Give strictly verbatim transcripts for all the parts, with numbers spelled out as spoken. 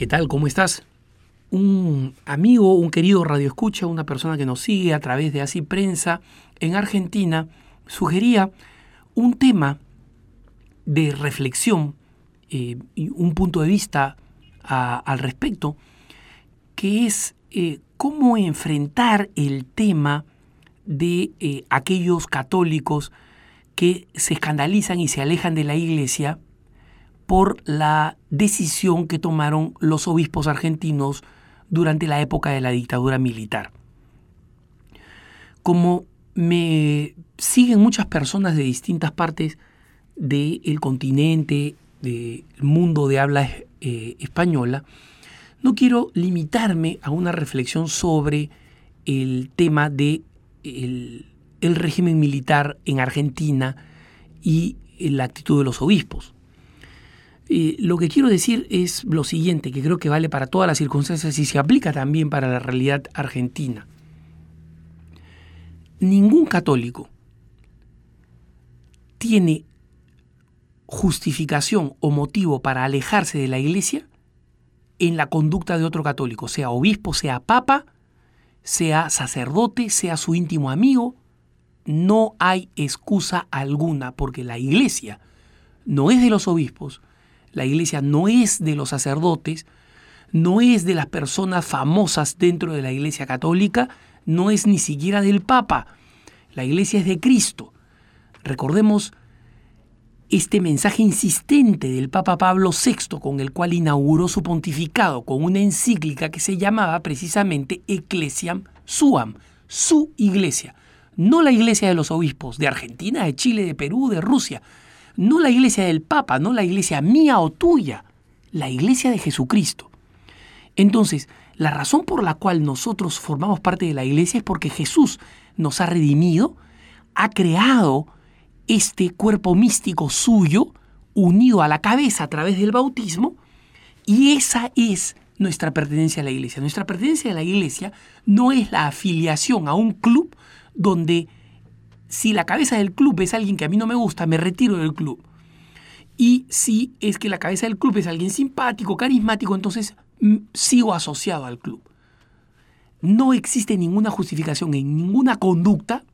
¿Qué tal? ¿Cómo estás? Un amigo, un querido radioescucha, una persona que nos sigue a través de Así Prensa en Argentina, sugería un tema de reflexión eh, y un punto de vista a, al respecto, que es eh, cómo enfrentar el tema de eh, aquellos católicos que se escandalizan y se alejan de la Iglesia por la decisión que tomaron los obispos argentinos durante la época de la dictadura militar. Como me siguen muchas personas de distintas partes del continente, del mundo de habla eh, española, no quiero limitarme a una reflexión sobre el tema de el, el régimen militar en Argentina y la actitud de los obispos. Eh, lo que quiero decir es lo siguiente, que creo que vale para todas las circunstancias y se aplica también para la realidad argentina. Ningún católico tiene justificación o motivo para alejarse de la Iglesia en la conducta de otro católico, sea obispo, sea papa, sea sacerdote, sea su íntimo amigo. No hay excusa alguna, porque la Iglesia no es de los obispos, la Iglesia no es de los sacerdotes, no es de las personas famosas dentro de la Iglesia católica, no es ni siquiera del Papa. La Iglesia es de Cristo. Recordemos este mensaje insistente del Papa Pablo sexto, con el cual inauguró su pontificado con una encíclica que se llamaba precisamente Ecclesiam Suam, su iglesia. No la iglesia de los obispos de Argentina, de Chile, de Perú, de Rusia. No la iglesia del Papa, no la iglesia mía o tuya. La iglesia de Jesucristo. Entonces, la razón por la cual nosotros formamos parte de la iglesia es porque Jesús nos ha redimido, ha creado este cuerpo místico suyo, unido a la cabeza a través del bautismo, y esa es nuestra pertenencia a la iglesia. Nuestra pertenencia a la iglesia no es la afiliación a un club donde si la cabeza del club es alguien que a mí no me gusta, me retiro del club. Y si es que la cabeza del club es alguien simpático, carismático, entonces mm, sigo asociado al club. No existe ninguna justificación en ninguna conducta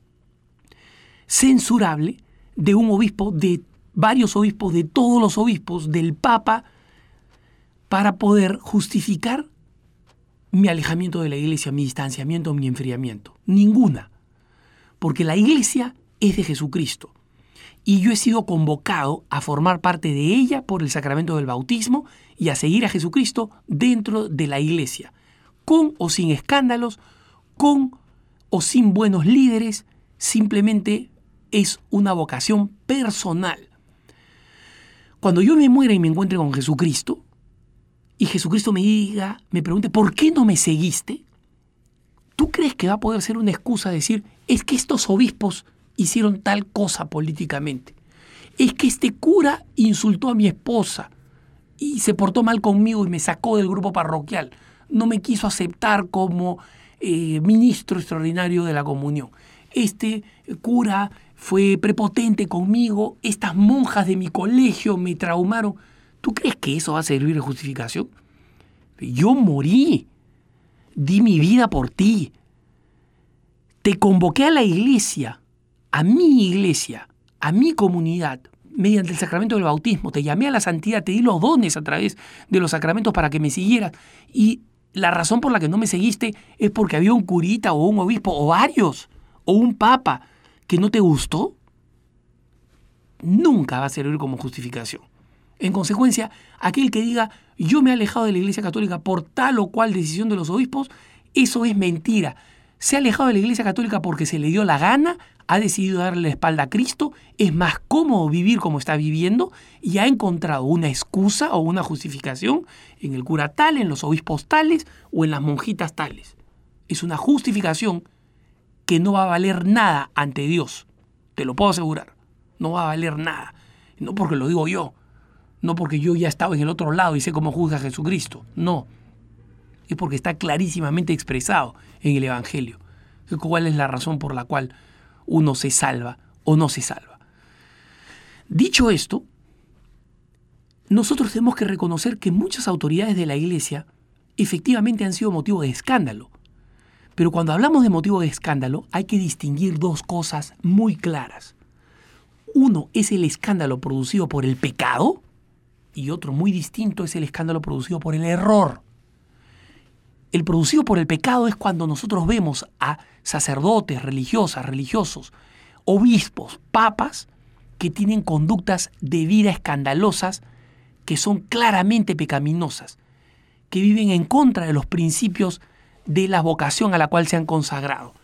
censurable de un obispo, de varios obispos, de todos los obispos, del Papa, para poder justificar mi alejamiento de la iglesia, mi distanciamiento, mi enfriamiento. Ninguna. Porque la iglesia es de Jesucristo. Y yo he sido convocado a formar parte de ella por el sacramento del bautismo y a seguir a Jesucristo dentro de la iglesia. Con o sin escándalos, con o sin buenos líderes, simplemente es una vocación personal. Cuando yo me muera y me encuentre con Jesucristo, y Jesucristo me diga, me pregunte, ¿por qué no me seguiste? ¿Tú crees que va a poder ser una excusa decir, es que estos obispos hicieron tal cosa políticamente? Es que este cura insultó a mi esposa y se portó mal conmigo y me sacó del grupo parroquial. No me quiso aceptar como eh, ministro extraordinario de la comunión. Este cura fue prepotente conmigo, estas monjas de mi colegio me traumaron. ¿Tú crees que eso va a servir de justificación? Yo morí, di mi vida por ti, te convoqué a la iglesia, a mi iglesia, a mi comunidad, mediante el sacramento del bautismo, te llamé a la santidad, te di los dones a través de los sacramentos para que me siguieras, y la razón por la que no me seguiste es porque había un curita o un obispo o varios, o un papa que no te gustó. Nunca va a servir como justificación. En consecuencia, aquel que diga, yo me he alejado de la Iglesia Católica por tal o cual decisión de los obispos, eso es mentira. Se ha alejado de la Iglesia Católica porque se le dio la gana, ha decidido darle la espalda a Cristo, es más cómodo vivir como está viviendo y ha encontrado una excusa o una justificación en el cura tal, en los obispos tales o en las monjitas tales. Es una justificación que no va a valer nada ante Dios, te lo puedo asegurar. No va a valer nada, no porque lo digo yo, no porque yo ya estaba en el otro lado y sé cómo juzga a Jesucristo, no. Es porque está clarísimamente expresado en el Evangelio. ¿Cuál es la razón por la cual uno se salva o no se salva? Dicho esto, nosotros tenemos que reconocer que muchas autoridades de la Iglesia efectivamente han sido motivo de escándalo. Pero cuando hablamos de motivo de escándalo, hay que distinguir dos cosas muy claras. Uno es el escándalo producido por el pecado y otro muy distinto es el escándalo producido por el error. El producido por el pecado es cuando nosotros vemos a sacerdotes, religiosas, religiosos, obispos, papas, que tienen conductas de vida escandalosas que son claramente pecaminosas, que viven en contra de los principios de la vocación a la cual se han consagrado.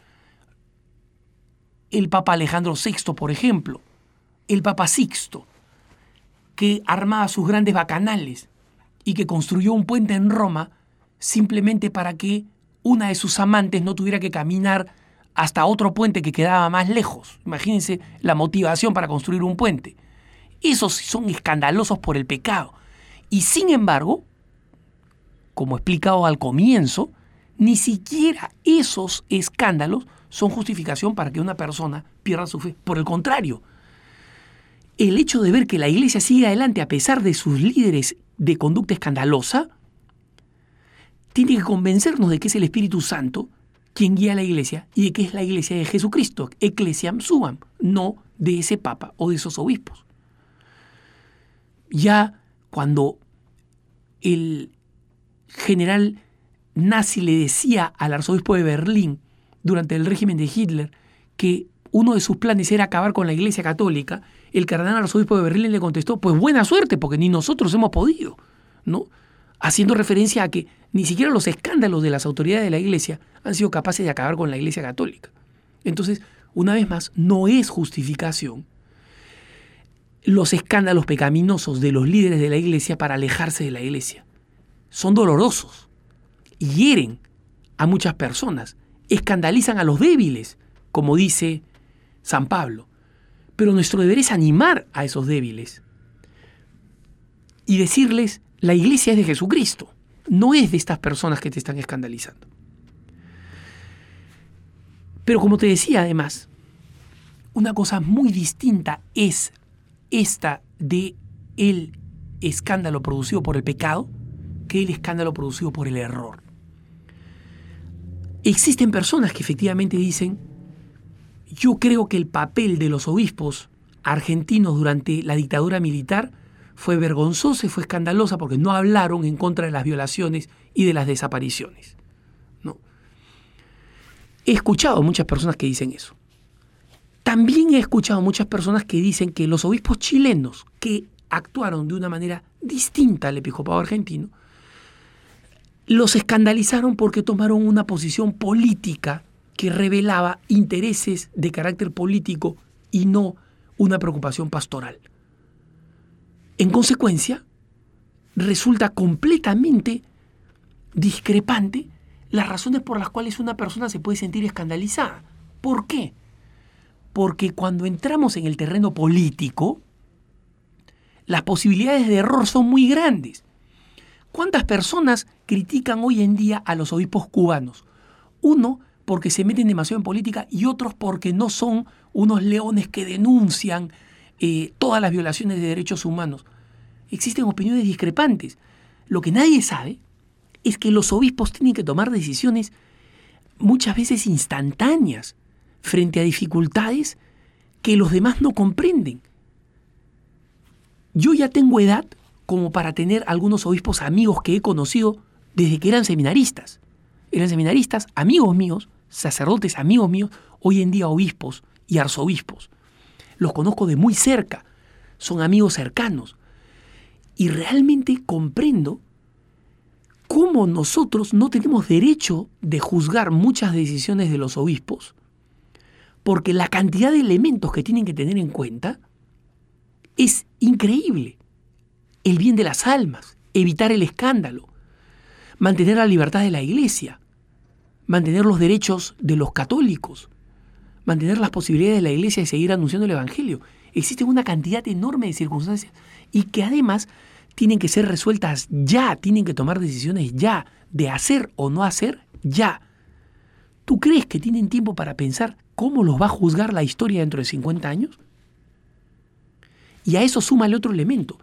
El Papa Alejandro sexto, por ejemplo, el Papa Sixto, que armaba sus grandes bacanales y que construyó un puente en Roma simplemente para que una de sus amantes no tuviera que caminar hasta otro puente que quedaba más lejos. Imagínense la motivación para construir un puente. Esos son escandalosos por el pecado. Y sin embargo, como he explicado al comienzo, ni siquiera esos escándalos son justificación para que una persona pierda su fe. Por el contrario, el hecho de ver que la Iglesia sigue adelante a pesar de sus líderes de conducta escandalosa, tiene que convencernos de que es el Espíritu Santo quien guía a la Iglesia y de que es la Iglesia de Jesucristo, Ecclesiam Suam, no de ese Papa o de esos obispos. Ya cuando el general nazi le decía al arzobispo de Berlín durante el régimen de Hitler que uno de sus planes era acabar con la Iglesia Católica, el cardenal arzobispo de Berlín le contestó, pues buena suerte, porque ni nosotros hemos podido, ¿no? Haciendo referencia a que ni siquiera los escándalos de las autoridades de la Iglesia han sido capaces de acabar con la Iglesia Católica. Entonces, una vez más, no es justificación los escándalos pecaminosos de los líderes de la Iglesia para alejarse de la Iglesia. Son dolorosos, hieren a muchas personas, escandalizan a los débiles, como dice San Pablo. Pero nuestro deber es animar a esos débiles y decirles, la Iglesia es de Jesucristo, no es de estas personas que te están escandalizando. Pero como te decía, además, una cosa muy distinta es esta de el escándalo producido por el pecado que el escándalo producido por el error. Existen personas que efectivamente dicen, yo creo que el papel de los obispos argentinos durante la dictadura militar fue vergonzosa y fue escandalosa porque no hablaron en contra de las violaciones y de las desapariciones. ¿No? He escuchado muchas personas que dicen eso. También he escuchado muchas personas que dicen que los obispos chilenos que actuaron de una manera distinta al episcopado argentino, los escandalizaron porque tomaron una posición política que revelaba intereses de carácter político y no una preocupación pastoral. En consecuencia, resulta completamente discrepante las razones por las cuales una persona se puede sentir escandalizada. ¿Por qué? Porque cuando entramos en el terreno político, las posibilidades de error son muy grandes. ¿Cuántas personas critican hoy en día a los obispos cubanos? Uno, porque se meten demasiado en política y otros porque no son unos leones que denuncian eh, todas las violaciones de derechos humanos. Existen opiniones discrepantes. Lo que nadie sabe es que los obispos tienen que tomar decisiones muchas veces instantáneas frente a dificultades que los demás no comprenden. Yo ya tengo edad como para tener algunos obispos amigos que he conocido desde que eran seminaristas. Eran seminaristas, amigos míos, sacerdotes amigos míos, hoy en día obispos y arzobispos. Los conozco de muy cerca, son amigos cercanos. Y realmente comprendo cómo nosotros no tenemos derecho de juzgar muchas decisiones de los obispos, porque la cantidad de elementos que tienen que tener en cuenta es increíble. El bien de las almas, evitar el escándalo, mantener la libertad de la Iglesia, mantener los derechos de los católicos, mantener las posibilidades de la Iglesia de seguir anunciando el Evangelio. Existe una cantidad enorme de circunstancias y que además tienen que ser resueltas ya, tienen que tomar decisiones ya, de hacer o no hacer ya. ¿Tú crees que tienen tiempo para pensar cómo los va a juzgar la historia dentro de cincuenta años? Y a eso súmale otro elemento.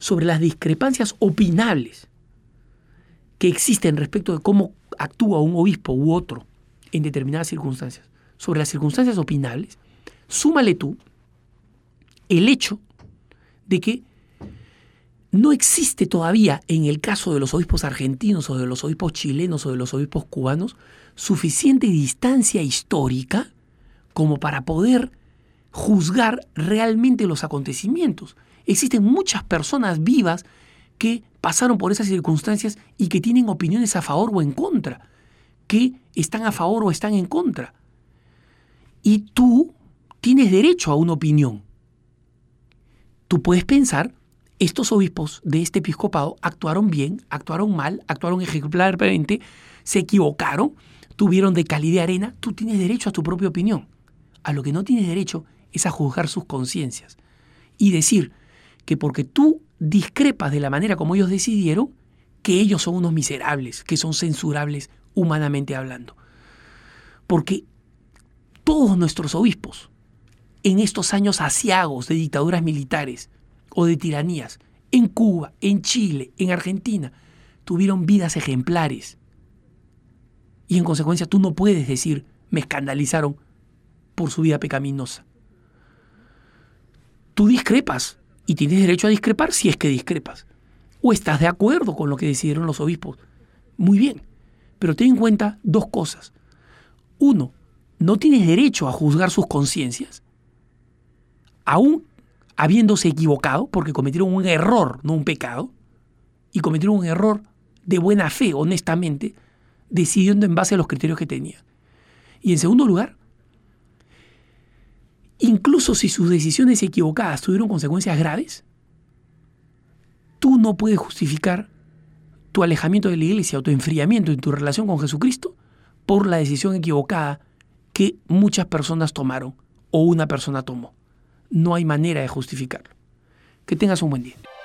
sobre las discrepancias opinables que existen respecto de cómo actúa un obispo u otro en determinadas circunstancias, sobre las circunstancias opinables, súmale tú el hecho de que no existe todavía, en el caso de los obispos argentinos o de los obispos chilenos o de los obispos cubanos, suficiente distancia histórica como para poder juzgar realmente los acontecimientos. Existen muchas personas vivas que pasaron por esas circunstancias y que tienen opiniones a favor o en contra, que están a favor o están en contra. Y tú tienes derecho a una opinión. Tú puedes pensar, estos obispos de este episcopado actuaron bien, actuaron mal, actuaron ejemplarmente, se equivocaron, tuvieron de cal y de arena. Tú tienes derecho a tu propia opinión. A lo que no tienes derecho es a juzgar sus conciencias y decir que porque tú discrepas de la manera como ellos decidieron, que ellos son unos miserables, que son censurables humanamente hablando. Porque todos nuestros obispos, en estos años aciagos de dictaduras militares o de tiranías, en Cuba, en Chile, en Argentina, tuvieron vidas ejemplares. Y en consecuencia tú no puedes decir, me escandalizaron por su vida pecaminosa. Tú discrepas y tienes derecho a discrepar si es que discrepas. O estás de acuerdo con lo que decidieron los obispos. Muy bien, pero ten en cuenta dos cosas. Uno, no tienes derecho a juzgar sus conciencias, aún habiéndose equivocado, porque cometieron un error, no un pecado, y cometieron un error de buena fe, honestamente, decidiendo en base a los criterios que tenían. Y en segundo lugar, incluso si sus decisiones equivocadas tuvieron consecuencias graves, tú no puedes justificar tu alejamiento de la iglesia o tu enfriamiento en tu relación con Jesucristo por la decisión equivocada que muchas personas tomaron o una persona tomó. No hay manera de justificarlo. Que tengas un buen día.